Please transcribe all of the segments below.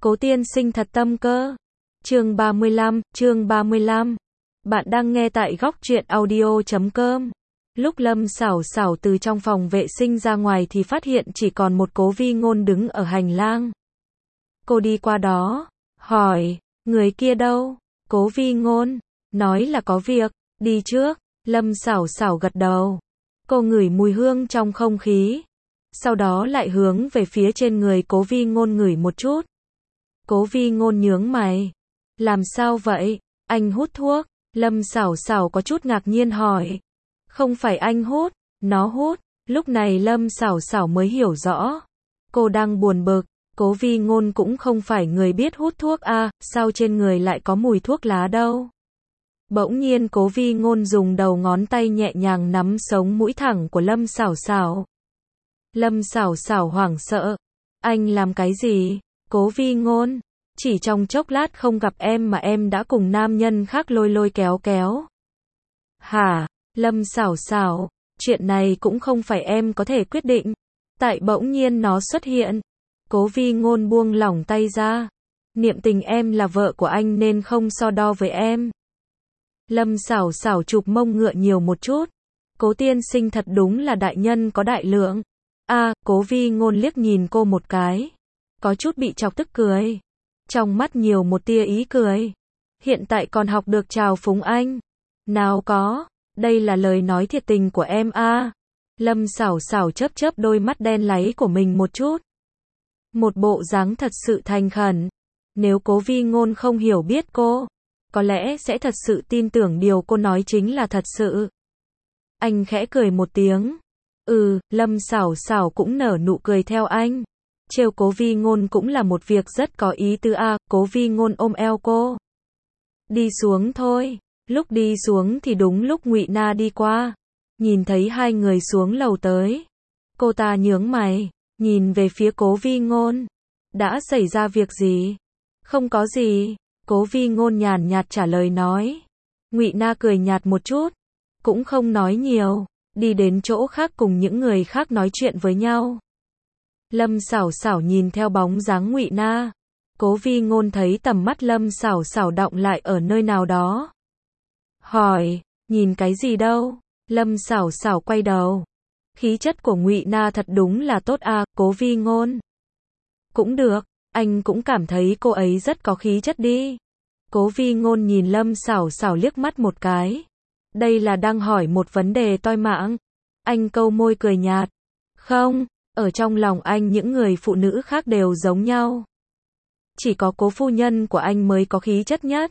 Cố tiên sinh thật tâm cơ. Chương 35. Bạn đang nghe tại góc truyện audio.com. Lúc Lâm Sảo Sảo từ trong phòng vệ sinh ra ngoài thì phát hiện chỉ còn một Cố Vi Ngôn đứng ở hành lang. Cô đi qua đó, hỏi, người kia đâu? Cố Vi Ngôn, nói là có việc, đi trước. Lâm Sảo Sảo gật đầu. Cô ngửi mùi hương trong không khí. Sau đó lại hướng về phía trên người Cố Vi Ngôn ngửi một chút. Cố Vi Ngôn nhướng mày. Làm sao vậy? Anh hút thuốc? Lâm Sảo Sảo có chút ngạc nhiên hỏi. Không phải anh hút, nó hút. Lúc này Lâm Sảo Sảo mới hiểu rõ. Cô đang buồn bực. Cố Vi Ngôn cũng không phải người biết hút thuốc à, sao trên người lại có mùi thuốc lá đâu. Bỗng nhiên Cố Vi Ngôn dùng đầu ngón tay nhẹ nhàng nắm sống mũi thẳng của Lâm Sảo Sảo. Lâm Sảo Sảo hoảng sợ. Anh làm cái gì? Cố Vi Ngôn, chỉ trong chốc lát không gặp em mà em đã cùng nam nhân khác lôi lôi kéo kéo. Hả? Lâm Sảo Sảo, chuyện này cũng không phải em có thể quyết định. Tại bỗng nhiên nó xuất hiện. Cố Vi Ngôn buông lỏng tay ra. Niệm tình em là vợ của anh nên không so đo với em. Lâm Sảo Sảo chụp mông ngựa nhiều một chút. Cố tiên sinh thật đúng là đại nhân có đại lượng. Cố Vi Ngôn liếc nhìn cô một cái. Có chút bị chọc tức cười. Trong mắt nhiều một tia ý cười. Hiện tại còn học được chào phúng anh. Nào có, đây là lời nói thiệt tình của em Lâm Sảo Sảo chớp chớp đôi mắt đen láy của mình một chút. Một bộ dáng thật sự thành khẩn. Nếu Cố Vi Ngôn không hiểu biết cô, có lẽ sẽ thật sự tin tưởng điều cô nói chính là thật sự. Anh khẽ cười một tiếng. Lâm Sảo Sảo cũng nở nụ cười theo anh. Trêu Cố Vi Ngôn cũng là một việc rất có ý tứ Cố Vi Ngôn ôm eo cô. Đi xuống thôi. Lúc đi xuống thì đúng lúc Ngụy Na đi qua. Nhìn thấy hai người xuống lầu tới. Cô ta nhướng mày, nhìn về phía Cố Vi Ngôn. Đã xảy ra việc gì? Không có gì. Cố Vi Ngôn nhàn nhạt trả lời nói. Ngụy Na cười nhạt một chút. Cũng không nói nhiều. Đi đến chỗ khác cùng những người khác nói chuyện với nhau. Lâm Sảo Sảo nhìn theo bóng dáng Ngụy Na. Cố Vi Ngôn thấy tầm mắt Lâm Sảo Sảo đọng lại ở nơi nào đó. Hỏi, nhìn cái gì đâu? Lâm Sảo Sảo quay đầu. Khí chất của Ngụy Na thật đúng là tốt Cố Vi Ngôn. Cũng được, anh cũng cảm thấy cô ấy rất có khí chất đi. Cố Vi Ngôn nhìn Lâm Sảo Sảo liếc mắt một cái. Đây là đang hỏi một vấn đề toi mạng. Anh câu môi cười nhạt. Không, ở trong lòng anh những người phụ nữ khác đều giống nhau. Chỉ có Cố phu nhân của anh mới có khí chất nhất.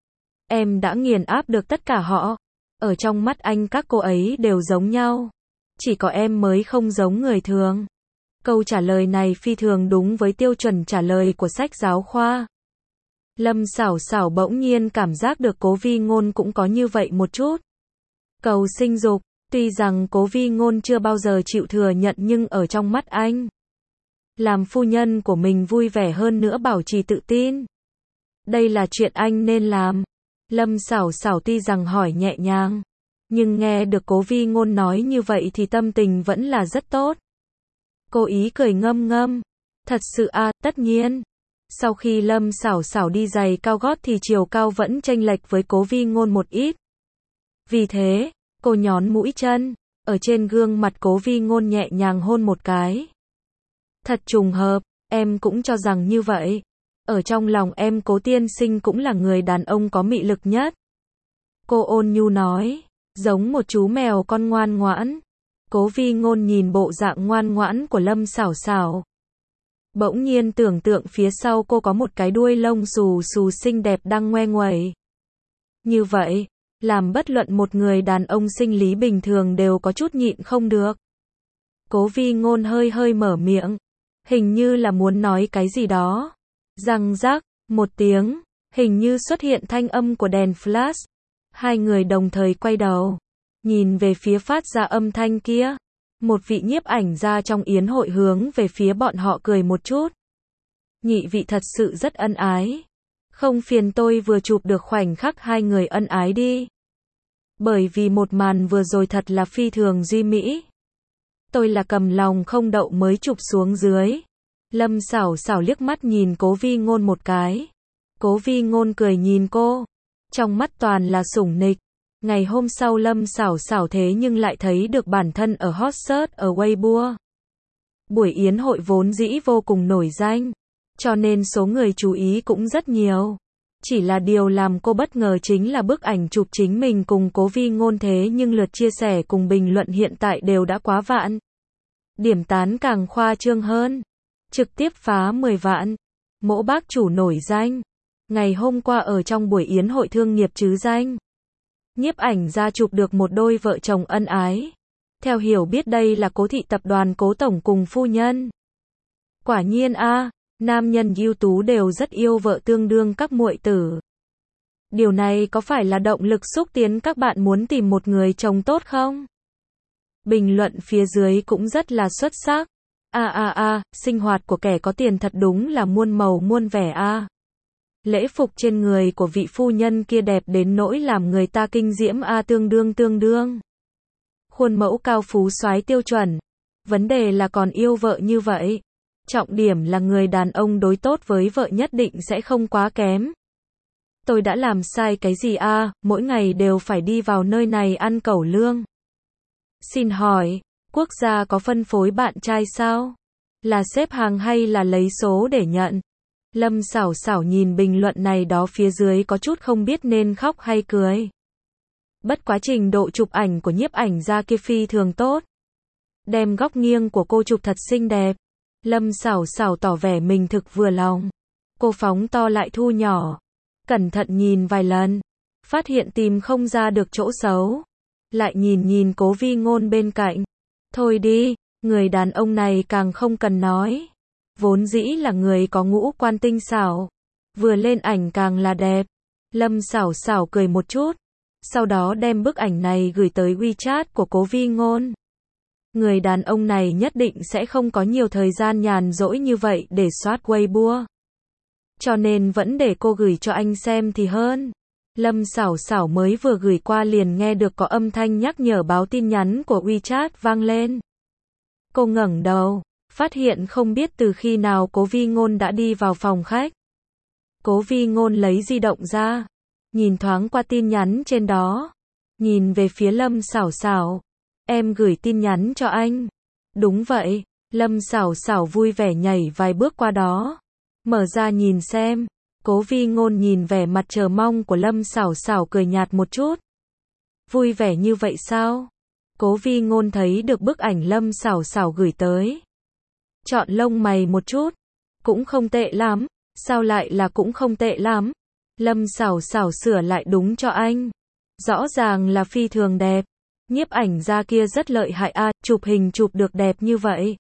Em đã nghiền áp được tất cả họ. Ở trong mắt anh các cô ấy đều giống nhau. Chỉ có em mới không giống người thường. Câu trả lời này phi thường đúng với tiêu chuẩn trả lời của sách giáo khoa. Lâm Sảo Sảo bỗng nhiên cảm giác được Cố Vi Ngôn cũng có như vậy một chút. Cầu sinh dục, tuy rằng Cố Vi Ngôn chưa bao giờ chịu thừa nhận nhưng ở trong mắt anh, làm phu nhân của mình vui vẻ hơn nữa bảo trì tự tin. Đây là chuyện anh nên làm. Lâm Sảo Sảo tuy rằng hỏi nhẹ nhàng, nhưng nghe được Cố Vi Ngôn nói như vậy thì tâm tình vẫn là rất tốt. Cô ý cười ngâm ngâm. Thật sự tất nhiên. Sau khi Lâm Sảo Sảo đi giày cao gót thì chiều cao vẫn chênh lệch với Cố Vi Ngôn một ít. Vì thế, cô nhón mũi chân, ở trên gương mặt Cố Vi Ngôn nhẹ nhàng hôn một cái. Thật trùng hợp, em cũng cho rằng như vậy. Ở trong lòng em Cố tiên sinh cũng là người đàn ông có mị lực nhất. Cô ôn nhu nói, giống một chú mèo con ngoan ngoãn. Cố Vi Ngôn nhìn bộ dạng ngoan ngoãn của Lâm Sảo Sảo. Bỗng nhiên tưởng tượng phía sau cô có một cái đuôi lông xù xù xinh đẹp đang ngoe nguẩy. Như vậy, làm bất luận một người đàn ông sinh lý bình thường đều có chút nhịn không được. Cố Vi Ngôn hơi hơi mở miệng, hình như là muốn nói cái gì đó. Răng rắc, một tiếng, hình như xuất hiện thanh âm của đèn flash. Hai người đồng thời quay đầu, nhìn về phía phát ra âm thanh kia. Một vị nhiếp ảnh gia trong yến hội hướng về phía bọn họ cười một chút. Nhị vị thật sự rất ân ái. Không phiền tôi vừa chụp được khoảnh khắc hai người ân ái đi. Bởi vì một màn vừa rồi thật là phi thường duy mỹ. Tôi là cầm lòng không đậu mới chụp xuống dưới. Lâm Sảo Sảo liếc mắt nhìn Cố Vi Ngôn một cái. Cố Vi Ngôn cười nhìn cô, trong mắt toàn là sủng nịch. Ngày hôm sau Lâm Sảo Sảo thế nhưng lại thấy được bản thân ở hot search ở Weibo. Buổi yến hội vốn dĩ vô cùng nổi danh, cho nên số người chú ý cũng rất nhiều. Chỉ là điều làm cô bất ngờ chính là bức ảnh chụp chính mình cùng Cố Vi Ngôn thế nhưng lượt chia sẻ cùng bình luận hiện tại đều đã quá vạn. Điểm tán càng khoa trương hơn, trực tiếp phá 10 vạn. Mỗ bác chủ nổi danh, ngày hôm qua ở trong buổi yến hội thương nghiệp chứ danh. Nhiếp ảnh ra chụp được một đôi vợ chồng ân ái. Theo hiểu biết đây là Cố thị tập đoàn Cố tổng cùng phu nhân. Quả nhiên a, nam nhân ưu tú đều rất yêu vợ tương đương các muội tử. Điều này có phải là động lực xúc tiến các bạn muốn tìm một người chồng tốt không? Bình luận phía dưới cũng rất là xuất sắc. Sinh hoạt của kẻ có tiền thật đúng là muôn màu muôn vẻ a. Lễ phục trên người của vị phu nhân kia đẹp đến nỗi làm người ta kinh diễm a, tương đương. Khuôn mẫu cao phú soái tiêu chuẩn. Vấn đề là còn yêu vợ như vậy. Trọng điểm là người đàn ông đối tốt với vợ nhất định sẽ không quá kém. Tôi đã làm sai cái gì a, mỗi ngày đều phải đi vào nơi này ăn cẩu lương. Xin hỏi, quốc gia có phân phối bạn trai sao? Là xếp hàng hay là lấy số để nhận? Lâm Sảo Sảo nhìn bình luận này đó phía dưới có chút không biết nên khóc hay cười. Bất quá trình độ chụp ảnh của nhiếp ảnh gia kia phi thường tốt. Đem góc nghiêng của cô chụp thật xinh đẹp. Lâm Sảo Sảo tỏ vẻ mình thực vừa lòng. Cô phóng to lại thu nhỏ. Cẩn thận nhìn vài lần. Phát hiện tìm không ra được chỗ xấu. Lại nhìn Cố Vi Ngôn bên cạnh. Thôi đi, người đàn ông này càng không cần nói. Vốn dĩ là người có ngũ quan tinh xảo. Vừa lên ảnh càng là đẹp. Lâm Sảo Sảo cười một chút. Sau đó đem bức ảnh này gửi tới WeChat của Cố Vi Ngôn. Người đàn ông này nhất định sẽ không có nhiều thời gian nhàn rỗi như vậy để soát Weibo. Cho nên vẫn để cô gửi cho anh xem thì hơn. Lâm Sảo Sảo mới vừa gửi qua liền nghe được có âm thanh nhắc nhở báo tin nhắn của WeChat vang lên. Cô ngẩng đầu, phát hiện không biết từ khi nào Cố Vi Ngôn đã đi vào phòng khách. Cố Vi Ngôn lấy di động ra, nhìn thoáng qua tin nhắn trên đó, nhìn về phía Lâm Sảo Sảo. Em gửi tin nhắn cho anh. Đúng vậy, Lâm Sảo Sảo vui vẻ nhảy vài bước qua đó. Mở ra nhìn xem. Cố Vi Ngôn nhìn vẻ mặt chờ mong của Lâm Sảo Sảo cười nhạt một chút. Vui vẻ như vậy sao? Cố Vi Ngôn thấy được bức ảnh Lâm Sảo Sảo gửi tới. Chọn lông mày một chút. Cũng không tệ lắm. Sao lại là cũng không tệ lắm? Lâm Sảo Sảo sửa lại đúng cho anh. Rõ ràng là phi thường đẹp. Nhiếp ảnh gia kia rất lợi hại a, chụp hình chụp được đẹp như vậy.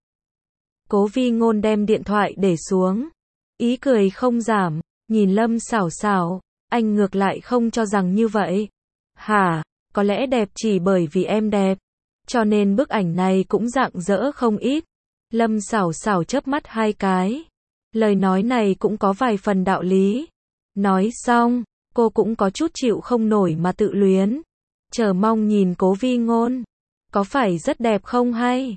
Cố Vi Ngôn đem điện thoại để xuống. Ý cười không giảm, nhìn Lâm Sảo Sảo, anh ngược lại không cho rằng như vậy. Hả, có lẽ đẹp chỉ bởi vì em đẹp. Cho nên bức ảnh này cũng rạng rỡ không ít. Lâm Sảo Sảo chớp mắt hai cái. Lời nói này cũng có vài phần đạo lý. Nói xong, cô cũng có chút chịu không nổi mà tự luyến. Chờ mong nhìn Cố Vi Ngôn. Có phải rất đẹp không hay?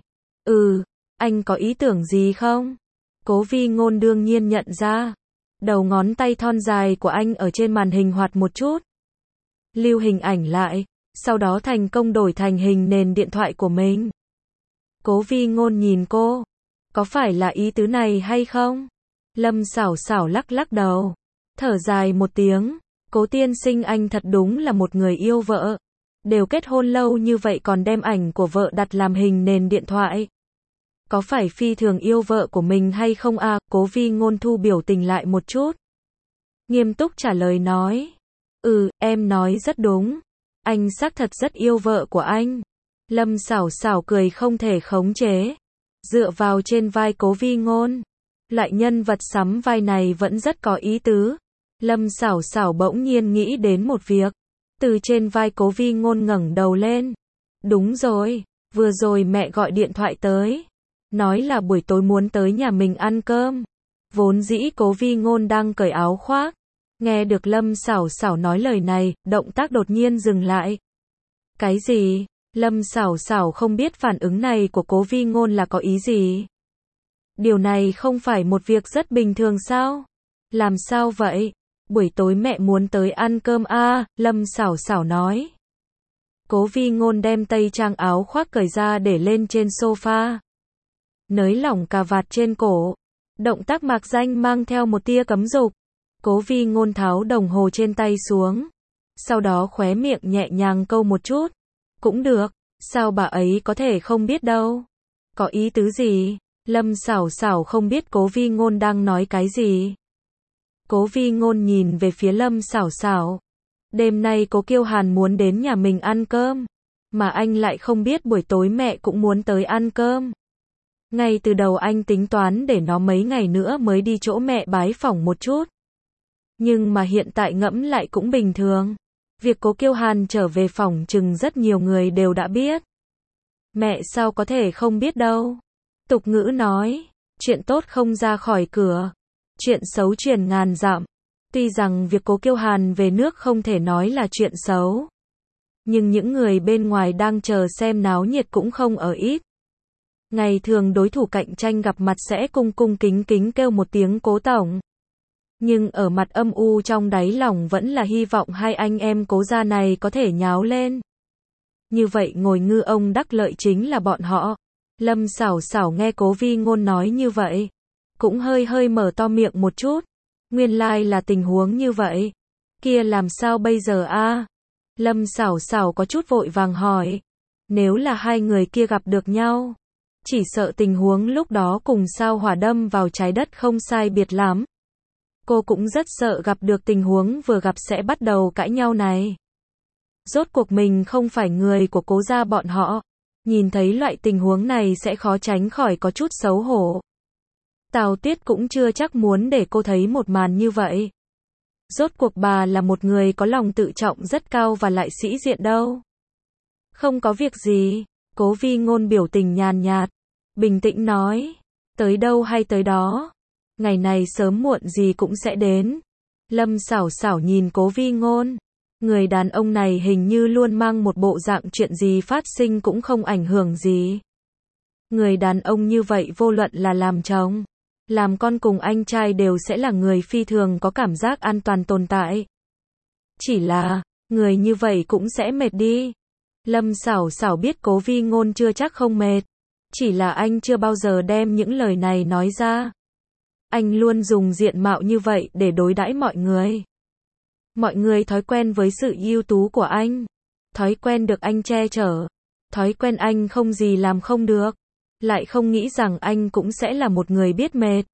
Anh có ý tưởng gì không? Cố Vi Ngôn đương nhiên nhận ra. Đầu ngón tay thon dài của anh ở trên màn hình hoạt một chút. Lưu hình ảnh lại, sau đó thành công đổi thành hình nền điện thoại của mình. Cố Vi Ngôn nhìn cô. Có phải là ý tứ này hay không? Lâm Sảo Sảo lắc đầu. Thở dài một tiếng. Cố tiên sinh anh thật đúng là một người yêu vợ. Đều kết hôn lâu như vậy còn đem ảnh của vợ đặt làm hình nền điện thoại. Có phải phi thường yêu vợ của mình hay không à? Cố Vi Ngôn thu biểu tình lại một chút. Nghiêm túc trả lời nói. Em nói rất đúng. Anh xác thật rất yêu vợ của anh. Lâm Sảo Sảo cười không thể khống chế. Dựa vào trên vai Cố Vi Ngôn. Loại nhân vật sắm vai này vẫn rất có ý tứ. Lâm Sảo Sảo bỗng nhiên nghĩ đến một việc. Từ trên vai Cố Vi Ngôn ngẩng đầu lên. Đúng rồi, vừa rồi mẹ gọi điện thoại tới. Nói là buổi tối muốn tới nhà mình ăn cơm. Vốn dĩ Cố Vi Ngôn đang cởi áo khoác. Nghe được Lâm Sảo Sảo nói lời này, động tác đột nhiên dừng lại. Cái gì? Lâm Sảo Sảo không biết phản ứng này của Cố Vi Ngôn là có ý gì. Điều này không phải một việc rất bình thường sao? Làm sao vậy? Buổi tối mẹ muốn tới ăn cơm à, Lâm Sảo Sảo nói. Cố Vi Ngôn đem tây trang áo khoác cởi ra để lên trên sofa. Nới lỏng cà vạt trên cổ. Động tác mạc danh mang theo một tia cấm dục. Cố Vi Ngôn tháo đồng hồ trên tay xuống. Sau đó khóe miệng nhẹ nhàng câu một chút. Cũng được, sao bà ấy có thể không biết đâu. Có ý tứ gì? Lâm Sảo Sảo không biết Cố Vi Ngôn đang nói cái gì. Cố Vi Ngôn nhìn về phía Lâm Sảo Sảo. Đêm nay Cố Kiêu Hàn muốn đến nhà mình ăn cơm. Mà anh lại không biết buổi tối mẹ cũng muốn tới ăn cơm. Ngay từ đầu anh tính toán để nó mấy ngày nữa mới đi chỗ mẹ bái phỏng một chút. Nhưng mà hiện tại ngẫm lại cũng bình thường. Việc Cố Kiêu Hàn trở về phỏng chừng rất nhiều người đều đã biết. Mẹ sao có thể không biết đâu. Tục ngữ nói, chuyện tốt không ra khỏi cửa, chuyện xấu truyền ngàn dặm. Tuy rằng việc Cố Kiêu Hàn về nước không thể nói là chuyện xấu. Nhưng những người bên ngoài đang chờ xem náo nhiệt cũng không ở ít. Ngày thường đối thủ cạnh tranh gặp mặt sẽ cung cung kính kính kêu một tiếng Cố tổng. Nhưng ở mặt âm u trong đáy lòng vẫn là hy vọng hai anh em Cố gia này có thể nháo lên. Như vậy ngồi ngư ông đắc lợi chính là bọn họ. Lâm Sảo Sảo nghe Cố Vi Ngôn nói như vậy. Cũng hơi hơi mở to miệng một chút. Nguyên lai là tình huống như vậy. Kia làm sao bây giờ a? Lâm Sảo Sảo có chút vội vàng hỏi. Nếu là hai người kia gặp được nhau. Chỉ sợ tình huống lúc đó cùng sao hỏa đâm vào trái đất không sai biệt lắm. Cô cũng rất sợ gặp được tình huống vừa gặp sẽ bắt đầu cãi nhau này. Rốt cuộc mình không phải người của Cố gia bọn họ. Nhìn thấy loại tình huống này sẽ khó tránh khỏi có chút xấu hổ. Tào Tuyết cũng chưa chắc muốn để cô thấy một màn như vậy. Rốt cuộc bà là một người có lòng tự trọng rất cao và lại sĩ diện đâu. Không có việc gì, Cố Vi Ngôn biểu tình nhàn nhạt, bình tĩnh nói, tới đâu hay tới đó. Ngày này sớm muộn gì cũng sẽ đến. Lâm Sảo Sảo nhìn Cố Vi Ngôn. Người đàn ông này hình như luôn mang một bộ dạng chuyện gì phát sinh cũng không ảnh hưởng gì. Người đàn ông như vậy vô luận là làm chồng, làm con cùng anh trai đều sẽ là người phi thường có cảm giác an toàn tồn tại. Chỉ là, người như vậy cũng sẽ mệt đi. Lâm Sảo Sảo biết Cố Vi Ngôn chưa chắc không mệt. Chỉ là anh chưa bao giờ đem những lời này nói ra. Anh luôn dùng diện mạo như vậy để đối đãi mọi người. Mọi người thói quen với sự ưu tú của anh. Thói quen được anh che chở. Thói quen anh không gì làm không được. Lại không nghĩ rằng anh cũng sẽ là một người biết mệt.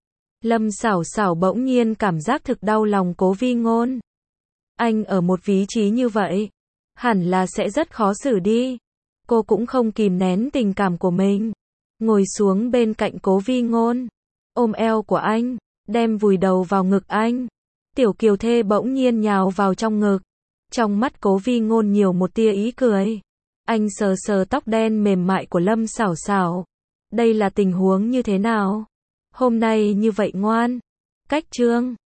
Lâm Sảo Sảo bỗng nhiên cảm giác thực đau lòng Cố Vi Ngôn. Anh ở một vị trí như vậy. Hẳn là sẽ rất khó xử đi. Cô cũng không kìm nén tình cảm của mình. Ngồi xuống bên cạnh Cố Vi Ngôn. Ôm eo của anh. Đem vùi đầu vào ngực anh. Tiểu Kiều Thê bỗng nhiên nhào vào trong ngực. Trong mắt Cố Vi Ngôn nhiều một tia ý cười. Anh sờ sờ tóc đen mềm mại của Lâm Sảo Sảo. Đây là tình huống như thế nào? Hôm nay như vậy ngoan. Cách chương